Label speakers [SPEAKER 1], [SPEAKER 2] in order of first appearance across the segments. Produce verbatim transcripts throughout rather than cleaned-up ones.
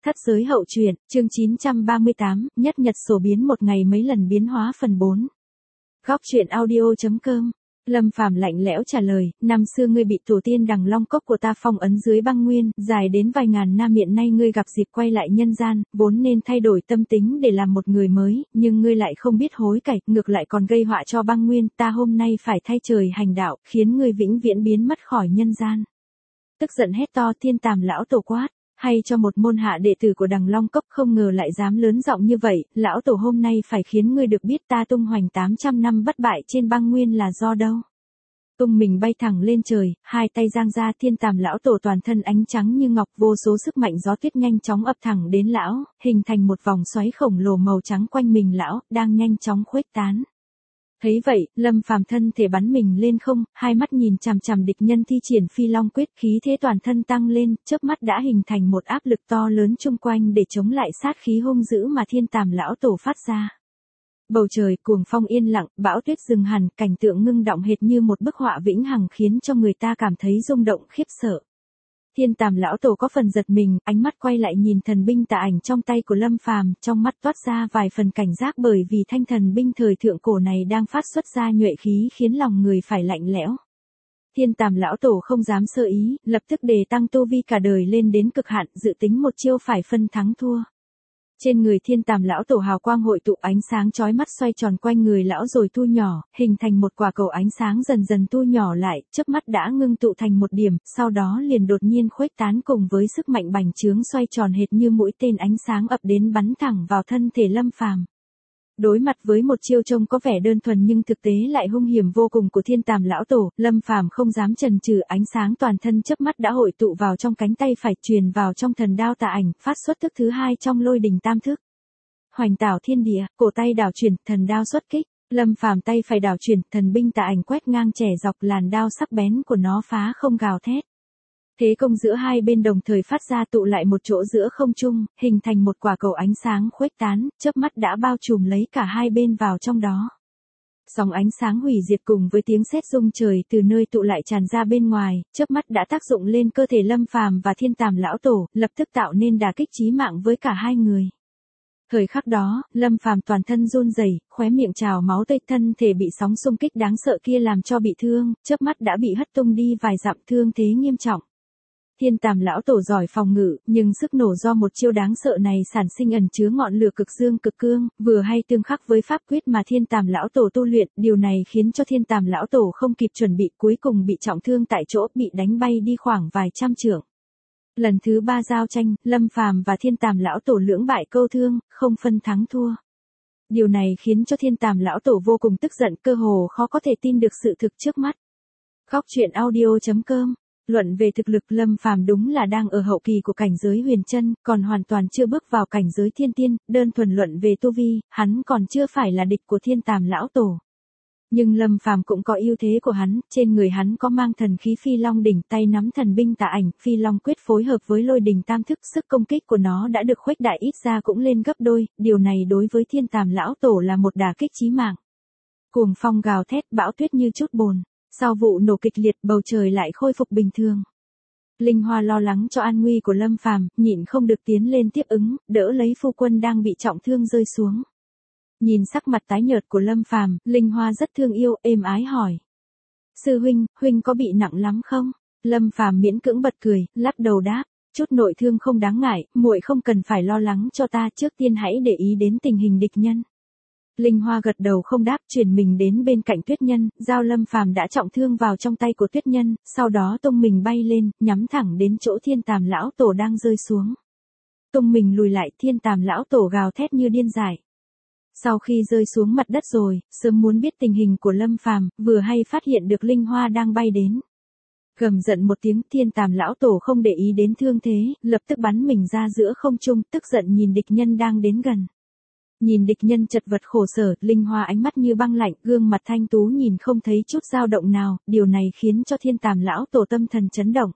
[SPEAKER 1] Thất giới hậu truyện, chương chín trăm ba mươi tám, nhất nhật sổ biến một ngày mấy lần biến hóa phần bốn. Góc truyện audio.com. Lâm Phàm lạnh lẽo trả lời, năm xưa ngươi bị tổ tiên đằng long cốc của ta phong ấn dưới băng nguyên, dài đến vài ngàn năm, hiện nay ngươi gặp dịp quay lại nhân gian, vốn nên thay đổi tâm tính để làm một người mới, nhưng ngươi lại không biết hối cải, ngược lại còn gây họa cho băng nguyên, ta hôm nay phải thay trời hành đạo, khiến ngươi vĩnh viễn biến mất khỏi nhân gian. Tức giận hét to, Thiên Tàm lão tổ quát. Hay cho một môn hạ đệ tử của đằng long cốc, không ngờ lại dám lớn giọng như vậy, lão tổ hôm nay phải khiến ngươi được biết ta tung hoành tám trăm năm bất bại trên băng nguyên là do đâu. Tung mình bay thẳng lên trời, hai tay giang ra, Thiên Tàm lão tổ toàn thân ánh trắng như ngọc, vô số sức mạnh gió tuyết nhanh chóng ập thẳng đến lão, hình thành một vòng xoáy khổng lồ màu trắng quanh mình lão, đang nhanh chóng khuếch tán. Thấy vậy, Lâm Phàm thân thể bắn mình lên không, hai mắt nhìn chằm chằm địch nhân thi triển Phi Long quyết, khí thế toàn thân tăng lên, chớp mắt đã hình thành một áp lực to lớn chung quanh để chống lại sát khí hung dữ mà Thiên Tàm lão tổ phát ra. Bầu trời cuồng phong yên lặng, bão tuyết dừng hẳn, cảnh tượng ngưng động hệt như một bức họa vĩnh hằng khiến cho người ta cảm thấy rung động khiếp sợ. Thiên Tàm lão tổ có phần giật mình, ánh mắt quay lại nhìn thần binh tà ảnh trong tay của Lâm Phàm, trong mắt toát ra vài phần cảnh giác, bởi vì thanh thần binh thời thượng cổ này đang phát xuất ra nhuệ khí khiến lòng người phải lạnh lẽo. Thiên Tàm lão tổ không dám sơ ý, lập tức đề tăng tu vi cả đời lên đến cực hạn, dự tính một chiêu phải phân thắng thua. Trên người Thiên Tàm lão tổ hào quang hội tụ, ánh sáng chói mắt xoay tròn quanh người lão rồi thu nhỏ, hình thành một quả cầu ánh sáng dần dần thu nhỏ lại, chớp mắt đã ngưng tụ thành một điểm, sau đó liền đột nhiên khuếch tán cùng với sức mạnh bành trướng xoay tròn hệt như mũi tên ánh sáng ập đến bắn thẳng vào thân thể Lâm Phàm. Đối mặt với một chiêu trông có vẻ đơn thuần nhưng thực tế lại hung hiểm vô cùng của Thiên Tàm lão tổ, Lâm Phàm không dám chần chừ, ánh sáng toàn thân chớp mắt đã hội tụ vào trong cánh tay phải, truyền vào trong thần đao tà ảnh, phát xuất thức thứ hai trong lôi đình tam thức. Hoành tảo thiên địa, cổ tay đảo chuyển, thần đao xuất kích. Lâm Phàm tay phải đảo chuyển, thần binh tà ảnh quét ngang trẻ dọc, làn đao sắc bén của nó phá không gào thét. Thế công giữa hai bên đồng thời phát ra, tụ lại một chỗ giữa không trung, hình thành một quả cầu ánh sáng khuếch tán, chớp mắt đã bao trùm lấy cả hai bên vào trong đó. Sóng ánh sáng hủy diệt cùng với tiếng sét rung trời từ nơi tụ lại tràn ra bên ngoài, chớp mắt đã tác dụng lên cơ thể Lâm Phàm và Thiên Tàm lão tổ, lập tức tạo nên đả kích chí mạng với cả hai người. Thời khắc đó, Lâm Phàm toàn thân run rẩy, khóe miệng trào máu tươi, thân thể bị sóng xung kích đáng sợ kia làm cho bị thương, chớp mắt đã bị hất tung đi vài dặm, thương thế nghiêm trọng. Thiên Tàm lão tổ giỏi phòng ngự, nhưng sức nổ do một chiêu đáng sợ này sản sinh ẩn chứa ngọn lửa cực dương cực cương, vừa hay tương khắc với pháp quyết mà Thiên Tàm lão tổ tu luyện, điều này khiến cho Thiên Tàm lão tổ không kịp chuẩn bị, cuối cùng bị trọng thương tại chỗ, bị đánh bay đi khoảng vài trăm trượng. Lần thứ ba giao tranh, Lâm Phàm và Thiên Tàm lão tổ lưỡng bại câu thương, không phân thắng thua. Điều này khiến cho Thiên Tàm lão tổ vô cùng tức giận, cơ hồ khó có thể tin được sự thực trước mắt. Góc truyện audio.com. Luận về thực lực, Lâm Phàm đúng là đang ở hậu kỳ của cảnh giới huyền chân, còn hoàn toàn chưa bước vào cảnh giới thiên tiên, đơn thuần luận về tu vi, hắn còn chưa phải là địch của Thiên Tàm lão tổ. Nhưng Lâm Phàm cũng có ưu thế của hắn, trên người hắn có mang thần khí Phi Long đỉnh, tay nắm thần binh tà ảnh, Phi Long quyết phối hợp với lôi đình tam thức, sức công kích của nó đã được khuếch đại ít ra cũng lên gấp đôi, điều này đối với Thiên Tàm lão tổ là một đả kích chí mạng. Cuồng phong gào thét, bão tuyết như chút bồn. Sau vụ nổ kịch liệt, bầu trời lại khôi phục bình thường. Linh Hoa lo lắng cho an nguy của Lâm Phàm, nhịn không được tiến lên tiếp ứng, đỡ lấy phu quân đang bị trọng thương rơi xuống. Nhìn sắc mặt tái nhợt của Lâm Phàm, Linh Hoa rất thương yêu, êm ái hỏi: "Sư huynh, huynh có bị nặng lắm không?" Lâm Phàm miễn cưỡng bật cười, lắc đầu đáp: "Chút nội thương không đáng ngại, muội không cần phải lo lắng cho ta, trước tiên hãy để ý đến tình hình địch nhân." Linh Hoa gật đầu không đáp, chuyển mình đến bên cạnh Tuyết Nhân, giao Lâm Phàm đã trọng thương vào trong tay của Tuyết Nhân, sau đó tung mình bay lên, nhắm thẳng đến chỗ Thiên Tàm lão tổ đang rơi xuống. Tung mình lùi lại, Thiên Tàm lão tổ gào thét như điên dại. Sau khi rơi xuống mặt đất rồi, sớm muốn biết tình hình của Lâm Phàm, vừa hay phát hiện được Linh Hoa đang bay đến. Gầm giận một tiếng, Thiên Tàm lão tổ không để ý đến thương thế, lập tức bắn mình ra giữa không trung, tức giận nhìn địch nhân đang đến gần. Nhìn địch nhân chật vật khổ sở, Linh Hoa ánh mắt như băng lạnh, gương mặt thanh tú nhìn không thấy chút dao động nào, điều này khiến cho Thiên Tàm lão tổ tâm thần chấn động.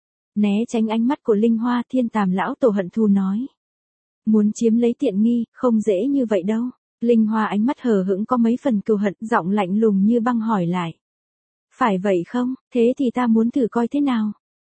[SPEAKER 1] Né tránh ánh mắt của Linh Hoa, Thiên Tàm lão tổ hận thù nói: "Muốn chiếm lấy tiện nghi, không dễ như vậy đâu." Linh Hoa ánh mắt hờ hững có mấy phần cừu hận, giọng lạnh lùng như băng hỏi lại: "Phải vậy không, thế thì ta muốn thử coi thế nào."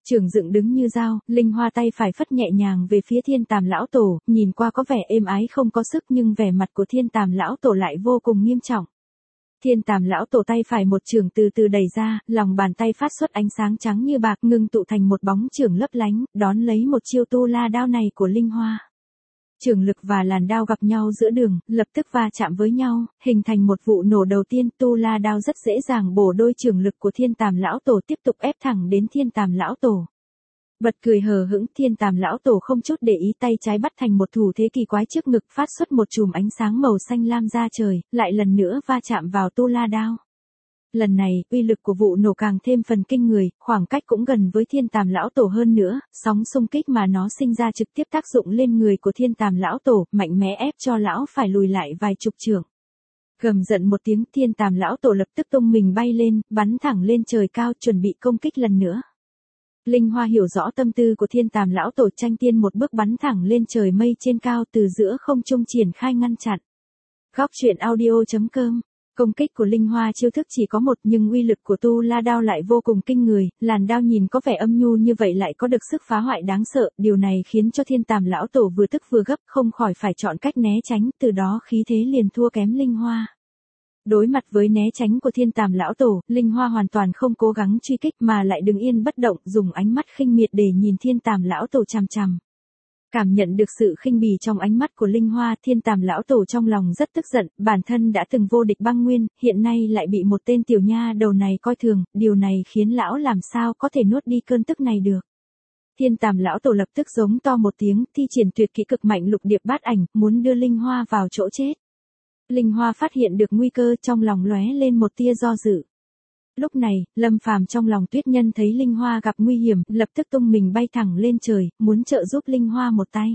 [SPEAKER 1] Chưởng dựng đứng như dao, Linh Hoa tay phải phất nhẹ nhàng về phía Thiên Tàm lão tổ, nhìn qua có vẻ êm ái không có sức nhưng vẻ mặt của Thiên Tàm lão tổ lại vô cùng nghiêm trọng. Thiên Tàm lão tổ tay phải một chưởng từ từ đẩy ra, lòng bàn tay phát xuất ánh sáng trắng như bạc ngưng tụ thành một bóng chưởng lấp lánh, đón lấy một chiêu tu la đao này của Linh Hoa. Chưởng lực và làn đao gặp nhau giữa đường, lập tức va chạm với nhau, hình thành một vụ nổ đầu tiên. Tu la đao rất dễ dàng bổ đôi chưởng lực của Thiên Tàm lão tổ, tiếp tục ép thẳng đến Thiên Tàm lão tổ. Bật cười hờ hững, Thiên Tàm lão tổ không chút để ý, tay trái bắt thành một thủ thế kỳ quái trước ngực, phát xuất một chùm ánh sáng màu xanh lam ra trời, lại lần nữa va chạm vào tu la đao. Lần này, uy lực của vụ nổ càng thêm phần kinh người, khoảng cách cũng gần với Thiên Tàm lão tổ hơn nữa, sóng xung kích mà nó sinh ra trực tiếp tác dụng lên người của Thiên Tàm lão tổ, mạnh mẽ ép cho lão phải lùi lại vài chục trượng. Gầm giận một tiếng, Thiên Tàm lão tổ lập tức tung mình bay lên, bắn thẳng lên trời cao, chuẩn bị công kích lần nữa. Linh Hoa hiểu rõ tâm tư của Thiên Tàm lão tổ, tranh tiên một bước bắn thẳng lên trời mây trên cao, từ giữa không trung triển khai ngăn chặn. Góc truyện audio chấm com. Công kích của Linh Hoa chiêu thức chỉ có một nhưng uy lực của tu la đao lại vô cùng kinh người, làn đao nhìn có vẻ âm nhu như vậy lại có được sức phá hoại đáng sợ, điều này khiến cho Thiên Tàm lão tổ vừa tức vừa gấp, không khỏi phải chọn cách né tránh, từ đó khí thế liền thua kém Linh Hoa. Đối mặt với né tránh của Thiên Tàm lão tổ, Linh Hoa hoàn toàn không cố gắng truy kích mà lại đứng yên bất động, dùng ánh mắt khinh miệt để nhìn Thiên Tàm lão tổ chằm chằm. Cảm nhận được sự khinh bỉ trong ánh mắt của Linh Hoa, Thiên Tàm lão tổ trong lòng rất tức giận, bản thân đã từng vô địch băng nguyên, hiện nay lại bị một tên tiểu nha đầu này coi thường, điều này khiến lão làm sao có thể nuốt đi cơn tức này được. Thiên Tàm lão tổ lập tức giống to một tiếng, thi triển tuyệt kỹ cực mạnh lục điệp bát ảnh, muốn đưa Linh Hoa vào chỗ chết. Linh Hoa phát hiện được nguy cơ, trong lòng lóe lên một tia do dự. Lúc này, Lâm Phàm trong lòng Tuyết Nhân thấy Linh Hoa gặp nguy hiểm, lập tức tung mình bay thẳng lên trời, muốn trợ giúp Linh Hoa một tay.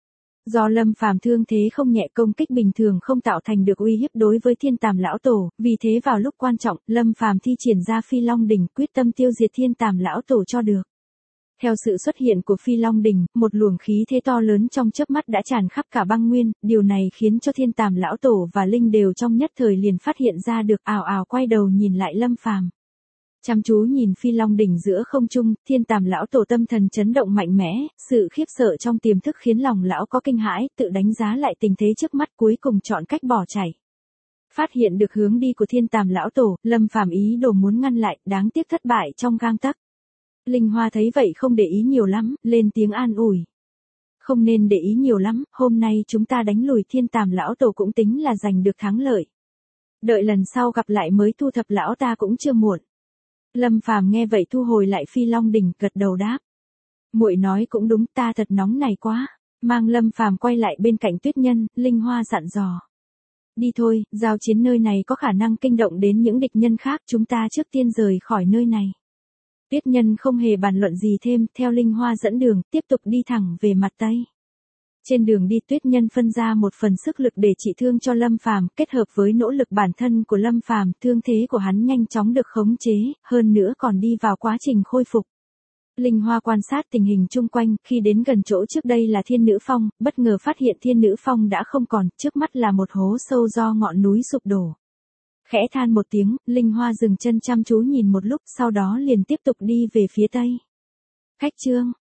[SPEAKER 1] Do Lâm Phàm thương thế không nhẹ, công kích bình thường không tạo thành được uy hiếp đối với Thiên Tàm lão tổ, vì thế vào lúc quan trọng, Lâm Phàm thi triển ra Phi Long đỉnh, quyết tâm tiêu diệt Thiên Tàm lão tổ cho được. Theo sự xuất hiện của Phi Long đỉnh, một luồng khí thế to lớn trong chớp mắt đã tràn khắp cả băng nguyên, điều này khiến cho Thiên Tàm lão tổ và Linh đều trong nhất thời liền phát hiện ra được, ào ào quay đầu nhìn lại Lâm Phàm. Chăm chú nhìn Phi Long đỉnh giữa không trung, Thiên Tàm lão tổ tâm thần chấn động mạnh mẽ, sự khiếp sợ trong tiềm thức khiến lòng lão có kinh hãi, tự đánh giá lại tình thế trước mắt, cuối cùng chọn cách bỏ chạy. Phát hiện được hướng đi của Thiên Tàm lão tổ, Lâm Phàm ý đồ muốn ngăn lại, đáng tiếc thất bại trong gang tấc. Linh Hoa thấy vậy không để ý nhiều lắm, lên tiếng an ủi. Không nên để ý nhiều lắm, hôm nay chúng ta đánh lùi Thiên Tàm lão tổ cũng tính là giành được thắng lợi. Đợi lần sau gặp lại mới thu thập lão ta cũng chưa muộn. Lâm Phàm nghe vậy thu hồi lại Phi Long đỉnh, gật đầu đáp. Muội nói cũng đúng, ta thật nóng này quá. Mang Lâm Phàm quay lại bên cạnh Tuyết Nhân, Linh Hoa dặn dò. Đi thôi, giao chiến nơi này có khả năng kinh động đến những địch nhân khác, chúng ta trước tiên rời khỏi nơi này. Tuyết Nhân không hề bàn luận gì thêm, theo Linh Hoa dẫn đường, tiếp tục đi thẳng về mặt Tây. Trên đường đi, Tuyết Nhân phân ra một phần sức lực để trị thương cho Lâm Phàm, kết hợp với nỗ lực bản thân của Lâm Phàm, thương thế của hắn nhanh chóng được khống chế, hơn nữa còn đi vào quá trình khôi phục. Linh Hoa quan sát tình hình chung quanh, khi đến gần chỗ trước đây là Thiên Nữ Phong, bất ngờ phát hiện Thiên Nữ Phong đã không còn, trước mắt là một hố sâu do ngọn núi sụp đổ. Khẽ than một tiếng, Linh Hoa dừng chân chăm chú nhìn một lúc, sau đó liền tiếp tục đi về phía Tây. Khách chương